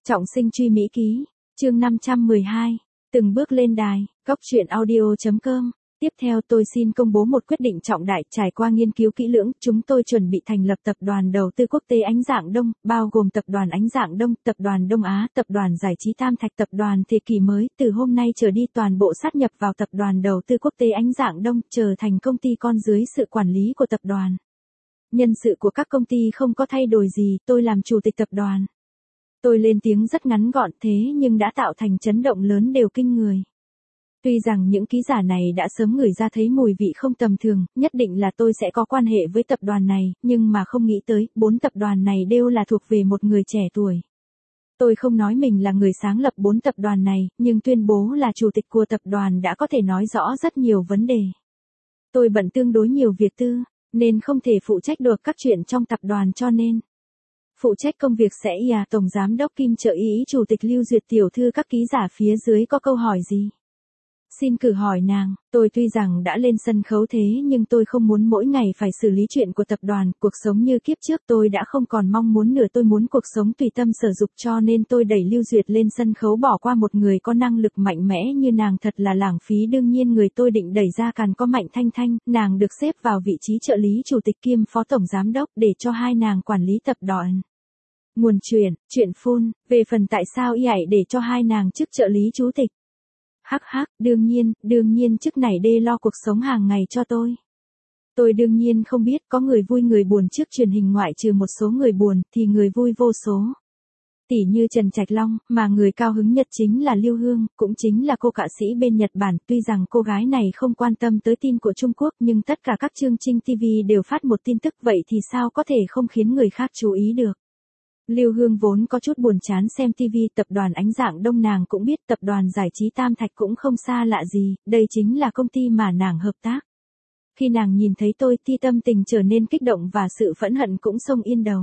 Trọng sinh truy Mỹ ký, chương 512, từng bước lên đài, góc truyện audio.com. Tiếp theo tôi xin công bố một quyết định trọng đại. Trải qua nghiên cứu kỹ lưỡng, chúng tôi chuẩn bị thành lập tập đoàn đầu tư quốc tế Ánh Dạng Đông, bao gồm tập đoàn Ánh Dạng Đông, tập đoàn Đông Á, tập đoàn Giải trí Tam Thạch, tập đoàn Thế Kỷ Mới. Từ hôm nay trở đi toàn bộ sát nhập vào tập đoàn đầu tư quốc tế Ánh Dạng Đông, trở thành công ty con dưới sự quản lý của tập đoàn. Nhân sự của các công ty không có thay đổi gì, tôi làm chủ tịch tập đoàn. Tôi lên tiếng rất ngắn gọn thế nhưng đã tạo thành chấn động lớn đều kinh người. Tuy rằng những ký giả này đã sớm ngửi ra thấy mùi vị không tầm thường, nhất định là tôi sẽ có quan hệ với tập đoàn này, nhưng mà không nghĩ tới, 4 tập đoàn này đều là thuộc về một người trẻ tuổi. Tôi không nói mình là người sáng lập 4 tập đoàn này, nhưng tuyên bố là chủ tịch của tập đoàn đã có thể nói rõ rất nhiều vấn đề. Tôi bận tương đối nhiều việc tư, nên không thể phụ trách được các chuyện trong tập đoàn cho nên phụ trách công việc sẽ Tổng Giám đốc Kim Trợ Ý Chủ tịch Lưu Duyệt tiểu thư. Các ký giả phía dưới có câu hỏi gì? Xin cử hỏi nàng. Tôi tuy rằng đã lên sân khấu thế nhưng tôi không muốn mỗi ngày phải xử lý chuyện của tập đoàn. Cuộc sống như kiếp trước tôi đã không còn mong muốn nữa, tôi muốn cuộc sống tùy tâm sở dục, cho nên tôi đẩy Lưu Duyệt lên sân khấu bỏ qua một người có năng lực mạnh mẽ như nàng thật là lãng phí. Đương nhiên người tôi định đẩy ra càng có Mạnh Thanh Thanh, nàng được xếp vào vị trí trợ lý chủ tịch kiêm phó tổng giám đốc để cho hai nàng quản lý tập đoàn. Nguồn chuyện phun, về phần tại sao để cho hai nàng chức trợ lý chủ tịch. Hắc hắc, đương nhiên chức này đê lo cuộc sống hàng ngày cho tôi. Tôi đương nhiên không biết có người vui người buồn trước truyền hình, ngoại trừ một số người buồn thì người vui vô số. Tỷ như Trần Trạch Long, mà người cao hứng nhất chính là Lưu Hương, cũng chính là cô ca sĩ bên Nhật Bản. Tuy rằng cô gái này không quan tâm tới tin của Trung Quốc nhưng tất cả các chương trình TV đều phát một tin tức, vậy thì sao có thể không khiến người khác chú ý được. Lưu Hương vốn có chút buồn chán xem TV, tập đoàn Ánh Dạng Đông nàng cũng biết, tập đoàn Giải trí Tam Thạch cũng không xa lạ gì, đây chính là công ty mà nàng hợp tác. Khi nàng nhìn thấy tôi thì tâm tình trở nên kích động và sự phẫn hận cũng xông yên đầu.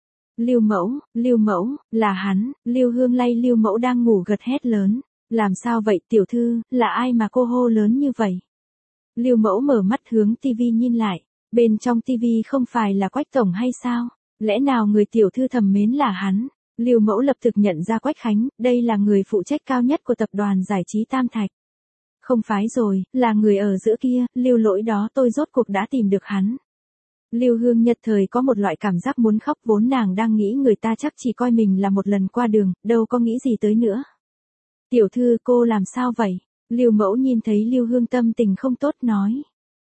Lưu Mẫu, là hắn. Lưu Hương lay Lưu Mẫu đang ngủ gật hét lớn. Làm sao vậy tiểu thư, là ai mà cô hô lớn như vậy? Lưu Mẫu mở mắt hướng TV nhìn lại, bên trong TV không phải là Quách tổng hay sao? Lẽ nào người tiểu thư thầm mến là hắn? Lưu Mẫu lập tức nhận ra Quách Khánh, đây là người phụ trách cao nhất của tập đoàn Giải trí Tam Thạch. Không phải rồi, là người ở giữa kia, Lưu Lỗi đó, tôi rốt cuộc đã tìm được hắn. Lưu Hương nhất thời có một loại cảm giác muốn khóc, vốn nàng đang nghĩ người ta chắc chỉ coi mình là một lần qua đường, đâu có nghĩ gì tới nữa. Tiểu thư cô làm sao vậy? Lưu Mẫu nhìn thấy Lưu Hương tâm tình không tốt nói.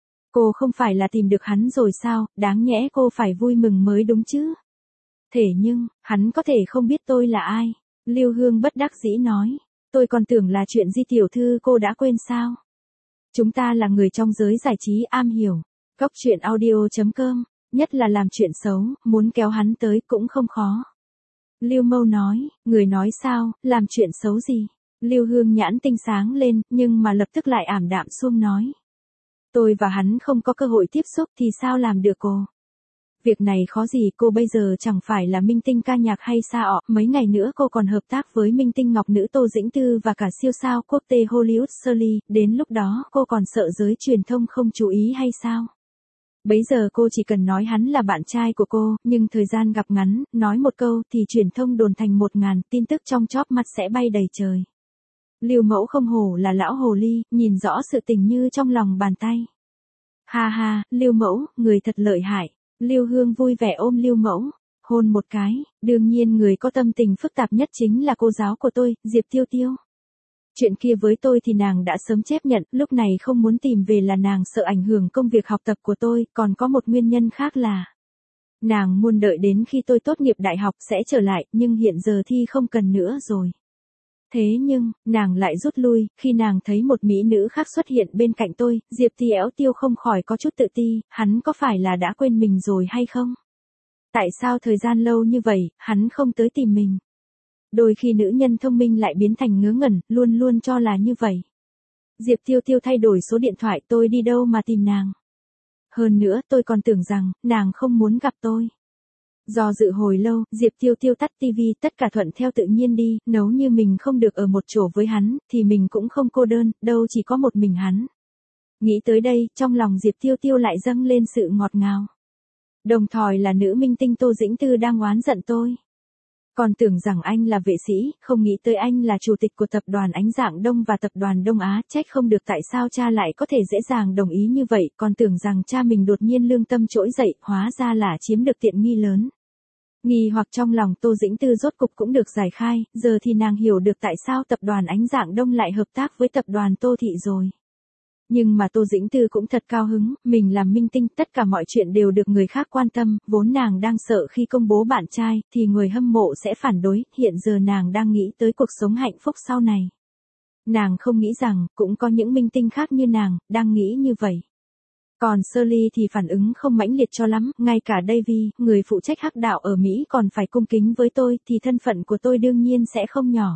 Cô không phải là tìm được hắn rồi sao, đáng nhẽ cô phải vui mừng mới đúng chứ. Thế nhưng, hắn có thể không biết tôi là ai. Lưu Hương bất đắc dĩ nói. Tôi còn tưởng là chuyện gì tiểu thư cô đã quên sao. Chúng ta là người trong giới giải trí am hiểu. Góc truyện audio.com, nhất là làm chuyện xấu, muốn kéo hắn tới cũng không khó. Lưu Mâu nói, người nói sao, làm chuyện xấu gì. Lưu Hương nhãn tinh sáng lên, nhưng mà lập tức lại ảm đạm xuống nói. Tôi và hắn không có cơ hội tiếp xúc thì sao làm được cô? Việc này khó gì, cô bây giờ chẳng phải là minh tinh ca nhạc hay sao? Mấy ngày nữa cô còn hợp tác với minh tinh ngọc nữ Tô Dĩnh Tư và cả siêu sao quốc tế Hollywood Shirley, đến lúc đó cô còn sợ giới truyền thông không chú ý hay sao? Bấy giờ cô chỉ cần nói hắn là bạn trai của cô, nhưng thời gian gặp ngắn, nói một câu thì truyền thông đồn thành 1000, tin tức trong chóp mắt sẽ bay đầy trời. Lưu Mẫu không hổ là lão hồ ly, nhìn rõ sự tình như trong lòng bàn tay. Ha ha, Lưu Mẫu, người thật lợi hại. Lưu Hương vui vẻ ôm Lưu Mẫu, hôn một cái. Đương nhiên người có tâm tình phức tạp nhất chính là cô giáo của tôi, Diệp Tiêu Tiêu. Chuyện kia với tôi thì nàng đã sớm chấp nhận, lúc này không muốn tìm về là nàng sợ ảnh hưởng công việc học tập của tôi, còn có một nguyên nhân khác là nàng muốn đợi đến khi tôi tốt nghiệp đại học sẽ trở lại, nhưng hiện giờ thì không cần nữa rồi. Thế nhưng, nàng lại rút lui, khi nàng thấy một mỹ nữ khác xuất hiện bên cạnh tôi, Diệp Tiêu không khỏi có chút tự ti, hắn có phải là đã quên mình rồi hay không? Tại sao thời gian lâu như vậy, hắn không tới tìm mình? Đôi khi nữ nhân thông minh lại biến thành ngớ ngẩn, luôn luôn cho là như vậy. Diệp Tiêu thay đổi số điện thoại, tôi đi đâu mà tìm nàng? Hơn nữa tôi còn tưởng rằng, nàng không muốn gặp tôi. Do dự hồi lâu, Diệp Tiêu tắt TV, tất cả thuận theo tự nhiên đi, nếu như mình không được ở một chỗ với hắn, thì mình cũng không cô đơn, đâu chỉ có một mình hắn. Nghĩ tới đây, trong lòng Diệp Tiêu lại dâng lên sự ngọt ngào. Đồng thời là nữ minh tinh Tô Dĩnh Tư đang oán giận tôi. Còn tưởng rằng anh là vệ sĩ, không nghĩ tới anh là chủ tịch của tập đoàn Ánh Dạng Đông và tập đoàn Đông Á, trách không được tại sao cha lại có thể dễ dàng đồng ý như vậy, còn tưởng rằng cha mình đột nhiên lương tâm trỗi dậy, hóa ra là chiếm được tiện nghi lớn. Nghi hoặc trong lòng Tô Dĩnh Tư rốt cục cũng được giải khai, giờ thì nàng hiểu được tại sao tập đoàn Ánh Dạng Đông lại hợp tác với tập đoàn Tô Thị rồi. Nhưng mà Tô Dĩnh Tư cũng thật cao hứng, mình làm minh tinh, tất cả mọi chuyện đều được người khác quan tâm, vốn nàng đang sợ khi công bố bạn trai, thì người hâm mộ sẽ phản đối, hiện giờ nàng đang nghĩ tới cuộc sống hạnh phúc sau này. Nàng không nghĩ rằng, cũng có những minh tinh khác như nàng, đang nghĩ như vậy. Còn Shirley thì phản ứng không mãnh liệt cho lắm, ngay cả Davy, người phụ trách hắc đạo ở Mỹ còn phải cung kính với tôi, thì thân phận của tôi đương nhiên sẽ không nhỏ.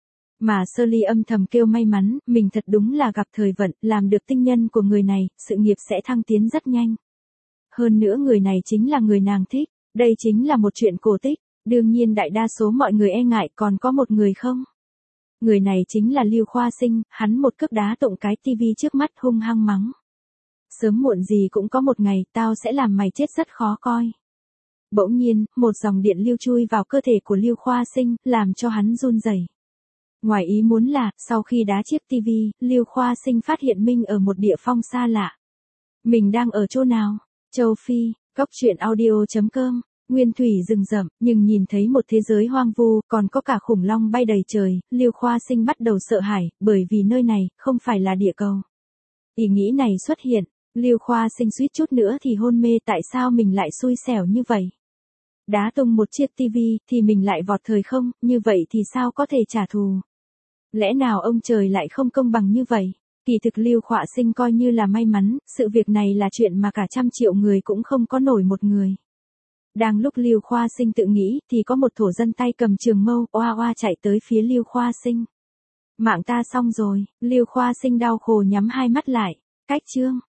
Mà Shirley âm thầm kêu may mắn, mình thật đúng là gặp thời vận, làm được tinh nhân của người này, sự nghiệp sẽ thăng tiến rất nhanh. Hơn nữa người này chính là người nàng thích, đây chính là một chuyện cổ tích, đương nhiên đại đa số mọi người e ngại, còn có một người không. Người này chính là Lưu Khoa Sinh, hắn một cước đá tụng cái tivi trước mắt hung hăng mắng. Sớm muộn gì cũng có một ngày, tao sẽ làm mày chết rất khó coi. Bỗng nhiên, một dòng điện lưu chui vào cơ thể của Lưu Khoa Sinh, làm cho hắn run rẩy. Ngoài ý muốn là, sau khi đá chiếc tivi, Lưu Khoa Sinh phát hiện mình ở một địa phong xa lạ. Mình đang ở chỗ nào? Châu Phi, Cóc Truyện Audio.com. Nguyên thủy rừng rậm, nhưng nhìn thấy một thế giới hoang vu, còn có cả khủng long bay đầy trời, Lưu Khoa Sinh bắt đầu sợ hãi, bởi vì nơi này, không phải là địa cầu. Ý nghĩ này xuất hiện, Lưu Khoa Sinh suýt chút nữa thì hôn mê, tại sao mình lại xui xẻo như vậy? Đá tung một chiếc tivi, thì mình lại vọt thời không, như vậy thì sao có thể trả thù? Lẽ nào ông trời lại không công bằng như vậy? Kỳ thực Lưu Khoa Sinh coi như là may mắn, sự việc này là chuyện mà cả 100 triệu người cũng không có nổi một người. Đang lúc Lưu Khoa Sinh tự nghĩ, thì có một thổ dân tay cầm trường mâu, oa oa chạy tới phía Lưu Khoa Sinh. Mạng ta xong rồi, Lưu Khoa Sinh đau khổ nhắm hai mắt lại. Cách chương